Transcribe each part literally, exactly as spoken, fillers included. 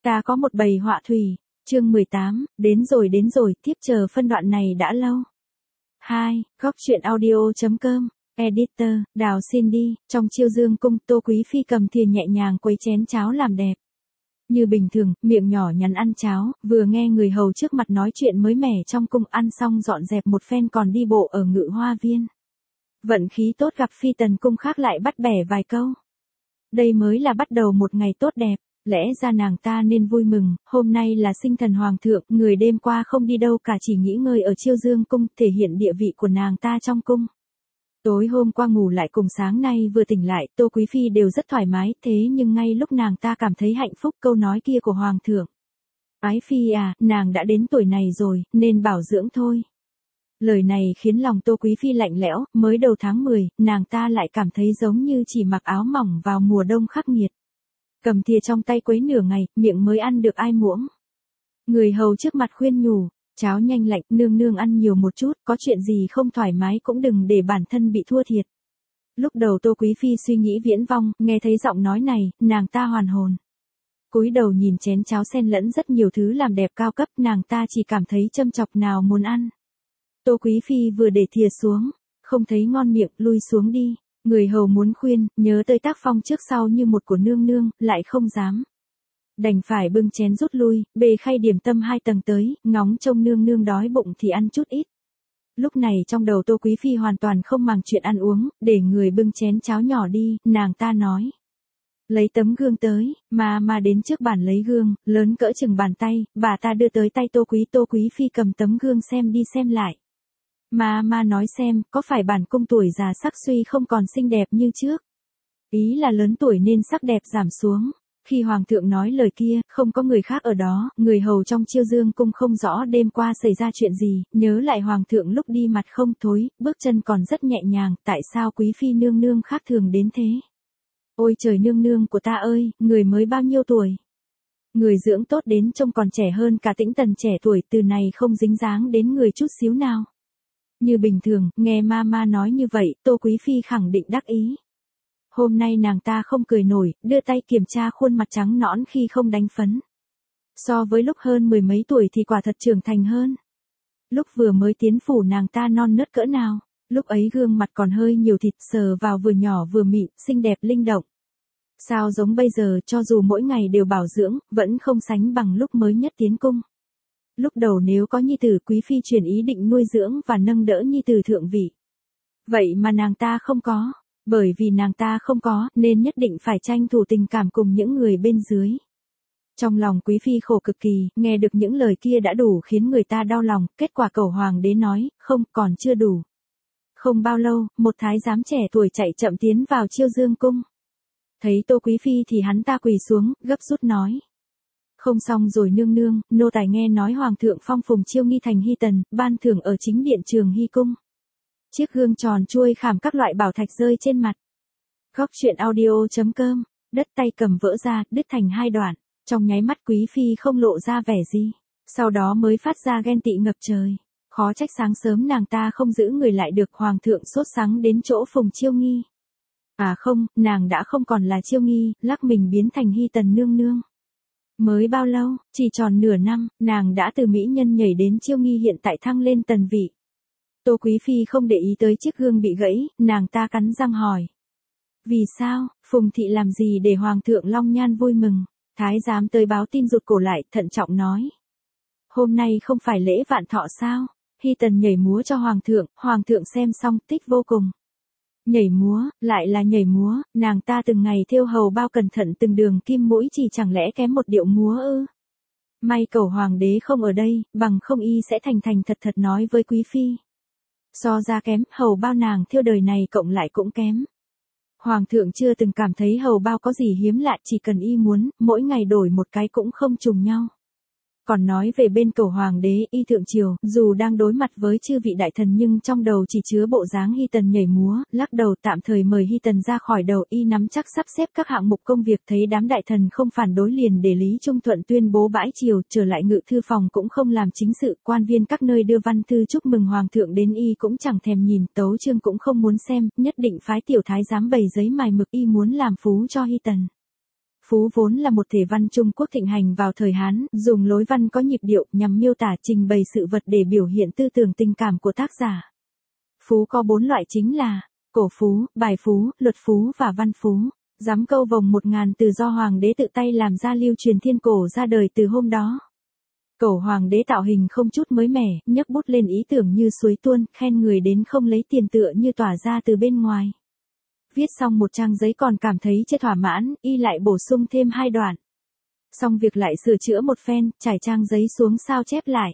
Ta có một bầy họa thủy, chương mười tám, đến rồi đến rồi, tiếp chờ phân đoạn này đã lâu. hai. Góc truyện audio.com, Editor, Đào xin đi, trong Chiêu Dương cung, Tô Quý Phi cầm thìa nhẹ nhàng quấy chén cháo làm đẹp. Như bình thường, miệng nhỏ nhắn ăn cháo, vừa nghe người hầu trước mặt nói chuyện mới mẻ trong cung, ăn xong dọn dẹp một phen còn đi bộ ở Ngự Hoa Viên. Vận khí tốt gặp phi tần cung khác lại bắt bẻ vài câu. Đây mới là bắt đầu một ngày tốt đẹp. Lẽ ra nàng ta nên vui mừng, hôm nay là sinh thần hoàng thượng, người đêm qua không đi đâu cả chỉ nghỉ ngơi ở Chiêu Dương cung, thể hiện địa vị của nàng ta trong cung. Tối hôm qua ngủ lại cùng sáng nay vừa tỉnh lại, Tô Quý Phi đều rất thoải mái, thế nhưng ngay lúc nàng ta cảm thấy hạnh phúc câu nói kia của hoàng thượng. Ái Phi à, nàng đã đến tuổi này rồi, nên bảo dưỡng thôi. Lời này khiến lòng Tô Quý Phi lạnh lẽo, mới đầu tháng mười, nàng ta lại cảm thấy giống như chỉ mặc áo mỏng vào mùa đông khắc nghiệt. Cầm thìa trong tay quấy nửa ngày, miệng mới ăn được ai muỗng. Người hầu trước mặt khuyên nhủ, cháo nhanh lạnh, nương nương ăn nhiều một chút, có chuyện gì không thoải mái cũng đừng để bản thân bị thua thiệt. Lúc đầu Tô Quý Phi suy nghĩ viễn vong, nghe thấy giọng nói này, nàng ta hoàn hồn. Cúi đầu nhìn chén cháo xen lẫn rất nhiều thứ làm đẹp cao cấp, nàng ta chỉ cảm thấy châm chọc nào muốn ăn. Tô Quý Phi vừa để thìa xuống, không thấy ngon miệng, lui xuống đi. Người hầu muốn khuyên, nhớ tới tác phong trước sau như một của nương nương, lại không dám. Đành phải bưng chén rút lui, bê khay điểm tâm hai tầng tới, ngóng trông nương nương đói bụng thì ăn chút ít. Lúc này trong đầu Tô Quý Phi hoàn toàn không màng chuyện ăn uống, để người bưng chén cháo nhỏ đi, nàng ta nói. Lấy tấm gương tới, mà mà đến trước bàn lấy gương, lớn cỡ chừng bàn tay, bà ta đưa tới tay Tô Quý, Tô Quý Phi cầm tấm gương xem đi xem lại. Mà mà nói xem, có phải bản cung tuổi già sắc suy không còn xinh đẹp như trước? Ý là lớn tuổi nên sắc đẹp giảm xuống. Khi hoàng thượng nói lời kia, không có người khác ở đó, người hầu trong Chiêu Dương cung không rõ đêm qua xảy ra chuyện gì, nhớ lại hoàng thượng lúc đi mặt không thối, bước chân còn rất nhẹ nhàng, tại sao Quý Phi nương nương khác thường đến thế? Ôi trời nương nương của ta ơi, người mới bao nhiêu tuổi? Người dưỡng tốt đến trông còn trẻ hơn cả Tĩnh Tần trẻ tuổi, từ này không dính dáng đến người chút xíu nào. Như bình thường, nghe Mama nói như vậy, Tô Quý Phi khẳng định đắc ý. Hôm nay nàng ta không cười nổi, đưa tay kiểm tra khuôn mặt trắng nõn khi không đánh phấn. So với lúc hơn mười mấy tuổi thì quả thật trưởng thành hơn. Lúc vừa mới tiến phủ nàng ta non nớt cỡ nào, lúc ấy gương mặt còn hơi nhiều thịt, sờ vào vừa nhỏ vừa mịn, xinh đẹp linh động. Sao giống bây giờ, cho dù mỗi ngày đều bảo dưỡng, vẫn không sánh bằng lúc mới nhất tiến cung. Lúc đầu nếu có nhi tử, Quý Phi chuyển ý định nuôi dưỡng và nâng đỡ nhi tử thượng vị. Vậy mà nàng ta không có, bởi vì nàng ta không có, nên nhất định phải tranh thủ tình cảm cùng những người bên dưới. Trong lòng Quý Phi khổ cực kỳ, nghe được những lời kia đã đủ khiến người ta đau lòng, kết quả cẩu hoàng đế nói, không, còn chưa đủ. Không bao lâu, một thái giám trẻ tuổi chạy chậm tiến vào Chiêu Dương cung. Thấy Tô Quý Phi thì hắn ta quỳ xuống, gấp rút nói. Không xong rồi nương nương, nô tài nghe nói hoàng thượng phong phùng Chiêu Nghi thành hy tần, ban thưởng ở chính điện Trường Hy cung. Chiếc gương tròn chuôi khảm các loại bảo thạch rơi trên mặt. Góc truyện audio.com, đất tay cầm vỡ ra, đứt thành hai đoạn, trong nháy mắt Quý Phi không lộ ra vẻ gì, sau đó mới phát ra ghen tị ngập trời. Khó trách sáng sớm nàng ta không giữ người lại được, hoàng thượng sốt sắng đến chỗ phùng Chiêu Nghi. À không, nàng đã không còn là Chiêu Nghi, lắc mình biến thành hy tần nương nương. Mới bao lâu, chỉ tròn nửa năm, nàng đã từ mỹ nhân nhảy đến Chiêu Nghi hiện tại thăng lên tần vị. Tô Quý Phi không để ý tới chiếc gương bị gãy, nàng ta cắn răng hỏi. Vì sao, Phùng thị làm gì để hoàng thượng long nhan vui mừng? Thái giám tới báo tin rụt cổ lại, thận trọng nói. Hôm nay không phải lễ vạn thọ sao? Hy tần nhảy múa cho hoàng thượng, hoàng thượng xem xong thích vô cùng. Nhảy múa, lại là nhảy múa, nàng ta từng ngày thêu hầu bao cẩn thận từng đường kim mũi chỉ chẳng lẽ kém một điệu múa ư? May cẩu hoàng đế không ở đây, bằng không y sẽ thành thành thật thật nói với Quý Phi. So ra kém, hầu bao nàng thêu đời này cộng lại cũng kém. Hoàng thượng chưa từng cảm thấy hầu bao có gì hiếm lạ, chỉ cần y muốn, mỗi ngày đổi một cái cũng không trùng nhau. Còn nói về bên cẩu hoàng đế, y thượng triều, dù đang đối mặt với chư vị đại thần nhưng trong đầu chỉ chứa bộ dáng hy tần nhảy múa, lắc đầu tạm thời mời hy tần ra khỏi đầu, y nắm chắc sắp xếp các hạng mục công việc, thấy đám đại thần không phản đối liền để Lý Trung Thuận tuyên bố bãi triều, trở lại ngự thư phòng cũng không làm chính sự, quan viên các nơi đưa văn thư chúc mừng hoàng thượng đến y cũng chẳng thèm nhìn, tấu chương cũng không muốn xem, nhất định phái tiểu thái giám bày giấy mài mực, y muốn làm phú cho hy tần. Phú vốn là một thể văn Trung Quốc thịnh hành vào thời Hán, dùng lối văn có nhịp điệu nhằm miêu tả trình bày sự vật để biểu hiện tư tưởng tình cảm của tác giả. Phú có bốn loại chính là cổ phú, bài phú, luật phú và văn phú. Giám câu vồng một ngàn từ do hoàng đế tự tay làm ra lưu truyền thiên cổ ra đời từ hôm đó. Cẩu hoàng đế tạo hình không chút mới mẻ, nhấc bút lên ý tưởng như suối tuôn, khen người đến không lấy tiền tựa như tỏa ra từ bên ngoài. Viết xong một trang giấy còn cảm thấy chưa thỏa mãn, y lại bổ sung thêm hai đoạn. Xong việc lại sửa chữa một phen, trải trang giấy xuống sao chép lại.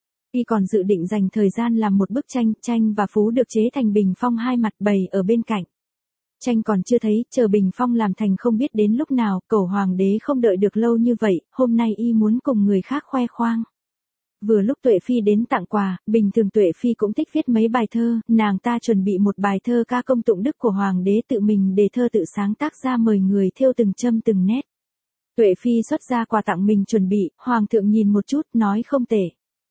Y còn dự định dành thời gian làm một bức tranh, tranh và phú được chế thành bình phong hai mặt bày ở bên cạnh. Tranh còn chưa thấy, chờ bình phong làm thành không biết đến lúc nào, cẩu hoàng đế không đợi được lâu như vậy, hôm nay y muốn cùng người khác khoe khoang. Vừa lúc Tuệ Phi đến tặng quà, bình thường Tuệ Phi cũng thích viết mấy bài thơ, nàng ta chuẩn bị một bài thơ ca công tụng đức của hoàng đế tự mình để thơ tự sáng tác ra mời người thêu từng châm từng nét. Tuệ Phi xuất ra quà tặng mình chuẩn bị, hoàng thượng nhìn một chút, nói không tệ.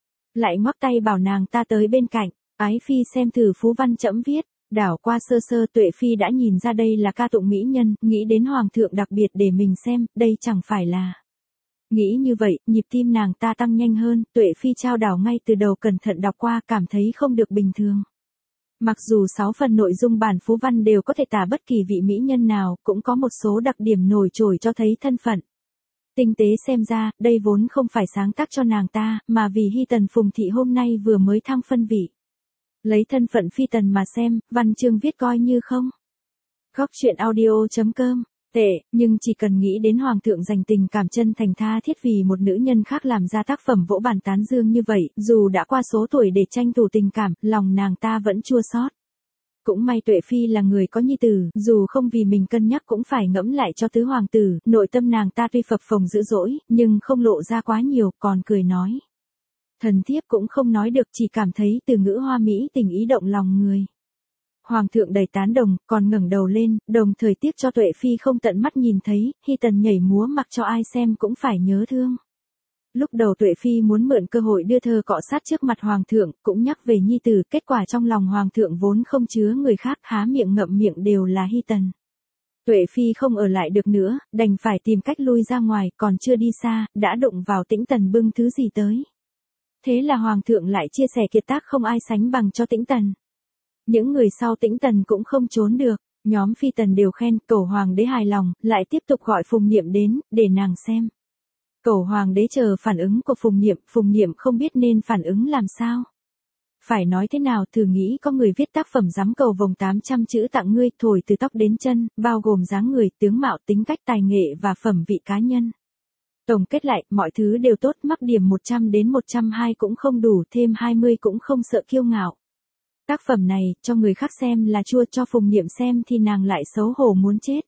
Lại ngoắc tay bảo nàng ta tới bên cạnh, ái phi xem thử phú văn trẫm viết. Đảo qua sơ sơ Tuệ Phi đã nhìn ra đây là ca tụng mỹ nhân, nghĩ đến hoàng thượng đặc biệt để mình xem, đây chẳng phải là. Nghĩ như vậy, nhịp tim nàng ta tăng nhanh hơn, Tuệ Phi trao đảo ngay từ đầu cẩn thận đọc qua cảm thấy không được bình thường. Mặc dù sáu phần nội dung bản phú văn đều có thể tả bất kỳ vị mỹ nhân nào, cũng có một số đặc điểm nổi trội cho thấy thân phận. Tinh tế xem ra, đây vốn không phải sáng tác cho nàng ta, mà vì Hy Tần Phùng Thị hôm nay vừa mới thăng phân vị. Lấy thân phận phi tần mà xem, văn chương viết coi như không. Góc truyện audio chấm com, tệ, nhưng chỉ cần nghĩ đến hoàng thượng dành tình cảm chân thành tha thiết vì một nữ nhân khác làm ra tác phẩm vỗ bàn tán dương như vậy, dù đã qua số tuổi để tranh thủ tình cảm, lòng nàng ta vẫn chua xót. Cũng may Tuệ Phi là người có nhi tử, dù không vì mình cân nhắc cũng phải ngẫm lại cho tứ hoàng tử, nội tâm nàng ta tuy phập phồng dữ dỗi, nhưng không lộ ra quá nhiều, còn cười nói. Thần thiếp cũng không nói được, chỉ cảm thấy từ ngữ hoa mỹ tình ý động lòng người. Hoàng thượng đầy tán đồng, còn ngẩng đầu lên, đồng thời tiếc cho Tuệ Phi không tận mắt nhìn thấy, Hy Tần nhảy múa mặc cho ai xem cũng phải nhớ thương. Lúc đầu Tuệ Phi muốn mượn cơ hội đưa thơ cọ sát trước mặt hoàng thượng, cũng nhắc về nhi tử, kết quả trong lòng hoàng thượng vốn không chứa người khác, há miệng ngậm miệng đều là Hy Tần. Tuệ Phi không ở lại được nữa, đành phải tìm cách lui ra ngoài, còn chưa đi xa, đã đụng vào Tĩnh Tần bưng thứ gì tới. Thế là hoàng thượng lại chia sẻ kiệt tác không ai sánh bằng cho Tĩnh Tần. Những người sau Tĩnh Tần cũng không trốn được, nhóm phi tần đều khen, cẩu hoàng đế hài lòng, lại tiếp tục gọi Phùng Niệm đến, để nàng xem. Cẩu hoàng đế chờ phản ứng của Phùng Niệm, Phùng Niệm không biết nên phản ứng làm sao. Phải nói thế nào, thử nghĩ có người viết tác phẩm giám cầu vồng tám trăm chữ tặng ngươi, thổi từ tóc đến chân, bao gồm dáng người, tướng mạo, tính cách, tài nghệ và phẩm vị cá nhân. Tổng kết lại, mọi thứ đều tốt, mắc điểm một trăm đến một trăm hai cũng không đủ, thêm hai mươi cũng không sợ kiêu ngạo. Tác phẩm này, cho người khác xem là chua, cho Phùng Niệm xem thì nàng lại xấu hổ muốn chết.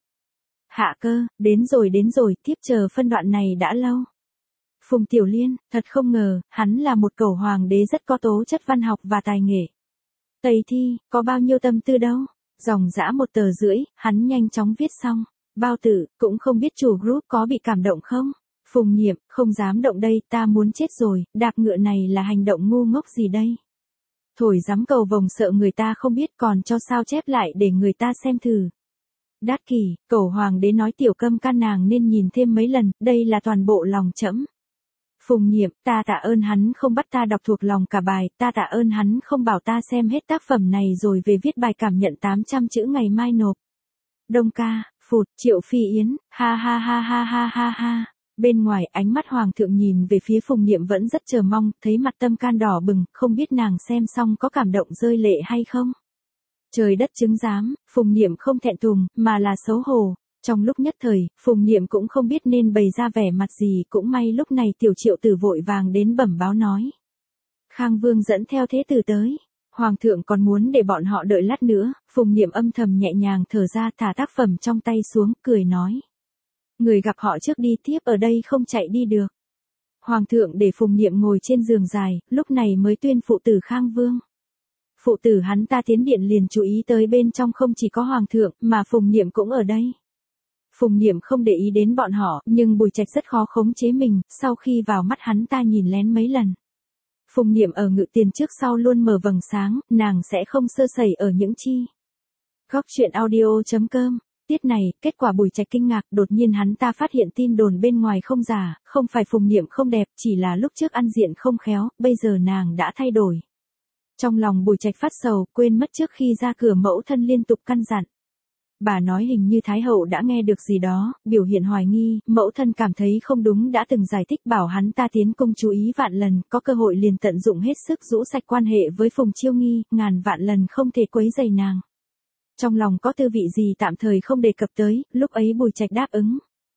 Hạ cơ, đến rồi đến rồi, tiếp chờ phân đoạn này đã lâu. Phùng Tiểu Liên, thật không ngờ, hắn là một cẩu hoàng đế rất có tố chất văn học và tài nghệ. Tây thi, có bao nhiêu tâm tư đâu. Dòng dã một tờ rưỡi, hắn nhanh chóng viết xong. Bao tử, cũng không biết chủ group có bị cảm động không? Phùng Niệm, không dám động đây, ta muốn chết rồi, đạp ngựa này là hành động ngu ngốc gì đây? Thổi giám cầu vồng sợ người ta không biết còn cho sao chép lại để người ta xem thử. Đát kỷ, cẩu hoàng đế nói tiểu câm can nàng nên nhìn thêm mấy lần, đây là toàn bộ lòng trẫm. Phùng Niệm, ta tạ ơn hắn không bắt ta đọc thuộc lòng cả bài, ta tạ ơn hắn không bảo ta xem hết tác phẩm này rồi về viết bài cảm nhận tám trăm chữ ngày mai nộp. Đông ca, phụt, Triệu Phi Yến, ha ha ha ha ha ha ha. Bên ngoài ánh mắt hoàng thượng nhìn về phía Phùng Niệm vẫn rất chờ mong, thấy mặt tâm can đỏ bừng, không biết nàng xem xong có cảm động rơi lệ hay không. Trời đất chứng giám, Phùng Niệm không thẹn thùng, mà là xấu hổ. Trong lúc nhất thời, Phùng Niệm cũng không biết nên bày ra vẻ mặt gì, cũng may lúc này tiểu Triệu Tử vội vàng đến bẩm báo nói. Khang Vương dẫn theo thế tử tới. Hoàng thượng còn muốn để bọn họ đợi lát nữa, Phùng Niệm âm thầm nhẹ nhàng thở ra thả tác phẩm trong tay xuống, cười nói. Người gặp họ trước đi, tiếp ở đây không chạy đi được. Hoàng thượng để Phùng Niệm ngồi trên giường dài, lúc này mới tuyên phụ tử Khang Vương. Phụ tử hắn ta tiến điện liền chú ý tới bên trong không chỉ có hoàng thượng, mà Phùng Niệm cũng ở đây. Phùng Niệm không để ý đến bọn họ, nhưng Bùi Trạch rất khó khống chế mình, sau khi vào mắt hắn ta nhìn lén mấy lần. Phùng Niệm ở ngự tiền trước sau luôn mở vầng sáng, nàng sẽ không sơ sẩy ở những chi. Góc truyện audio chấm com Tiết này, kết quả Bùi Trạch kinh ngạc, đột nhiên hắn ta phát hiện tin đồn bên ngoài không giả, không phải Phùng Niệm không đẹp, chỉ là lúc trước ăn diện không khéo, bây giờ nàng đã thay đổi. Trong lòng Bùi Trạch phát sầu, quên mất trước khi ra cửa mẫu thân liên tục căn dặn. Bà nói hình như Thái hậu đã nghe được gì đó, biểu hiện hoài nghi, mẫu thân cảm thấy không đúng đã từng giải thích bảo hắn ta tiến cung chú ý vạn lần, có cơ hội liền tận dụng hết sức rũ sạch quan hệ với Phùng Chiêu Nghi, ngàn vạn lần không thể quấy rầy nàng. Trong lòng có tư vị gì tạm thời không đề cập tới, lúc ấy Bùi Trạch đáp ứng.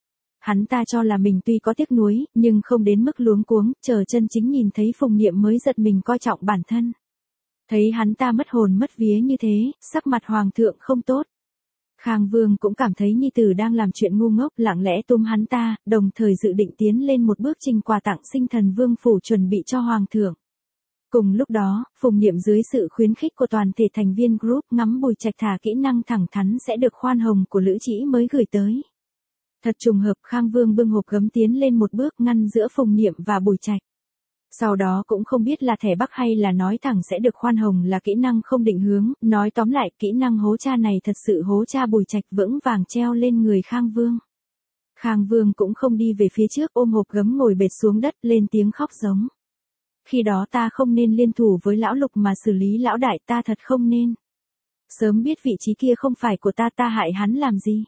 Hắn ta cho là mình tuy có tiếc nuối, nhưng không đến mức luống cuống, chờ chân chính nhìn thấy Phùng Niệm mới giật mình coi trọng bản thân. Thấy hắn ta mất hồn mất vía như thế, sắc mặt hoàng thượng không tốt. Khang Vương cũng cảm thấy nhi tử đang làm chuyện ngu ngốc, lặng lẽ túm hắn ta, đồng thời dự định tiến lên một bước trình quà tặng sinh thần vương phủ chuẩn bị cho hoàng thượng. Cùng lúc đó, Phùng Niệm dưới sự khuyến khích của toàn thể thành viên group ngắm Bùi Trạch thả kỹ năng thẳng thắn sẽ được khoan hồng của Lữ Trĩ mới gửi tới. Thật trùng hợp, Khang Vương bưng hộp gấm tiến lên một bước ngăn giữa Phùng Niệm và Bùi Trạch. Sau đó cũng không biết là thẻ bắc hay là nói thẳng sẽ được khoan hồng là kỹ năng không định hướng, nói tóm lại kỹ năng hố cha này thật sự hố cha Bùi Trạch vững vàng treo lên người Khang Vương. Khang Vương cũng không đi về phía trước, ôm hộp gấm ngồi bệt xuống đất lên tiếng khóc giống. Khi đó ta không nên liên thủ với lão Lục mà xử lý lão đại, ta thật không nên. Sớm biết vị trí kia không phải của ta, ta hại hắn làm gì.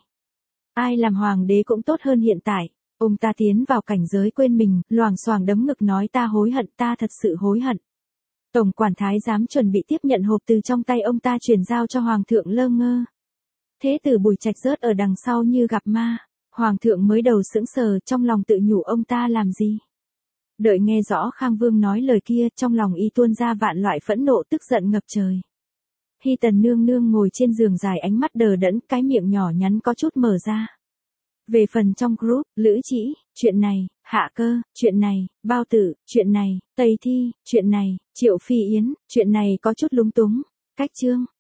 Ai làm hoàng đế cũng tốt hơn hiện tại. Ông ta tiến vào cảnh giới quên mình, loảng xoảng đấm ngực nói ta hối hận, ta thật sự hối hận. Tổng quản thái giám chuẩn bị tiếp nhận hộp từ trong tay ông ta chuyển giao cho hoàng thượng lơ ngơ. Thế tử Bùi Trạch rớt ở đằng sau như gặp ma. Hoàng thượng mới đầu sững sờ, trong lòng tự nhủ ông ta làm gì. Đợi nghe rõ Khang Vương nói lời kia, trong lòng y tuôn ra vạn loại phẫn nộ tức giận ngập trời. Hy Tần nương nương ngồi trên giường dài ánh mắt đờ đẫn, cái miệng nhỏ nhắn có chút mở ra. Về phần trong group, Lữ Trĩ, chuyện này, Hạ Cơ, chuyện này, Bao Tử, chuyện này, Tây Thi, chuyện này, Triệu Phi Yến, chuyện này có chút lúng túng, cách chương.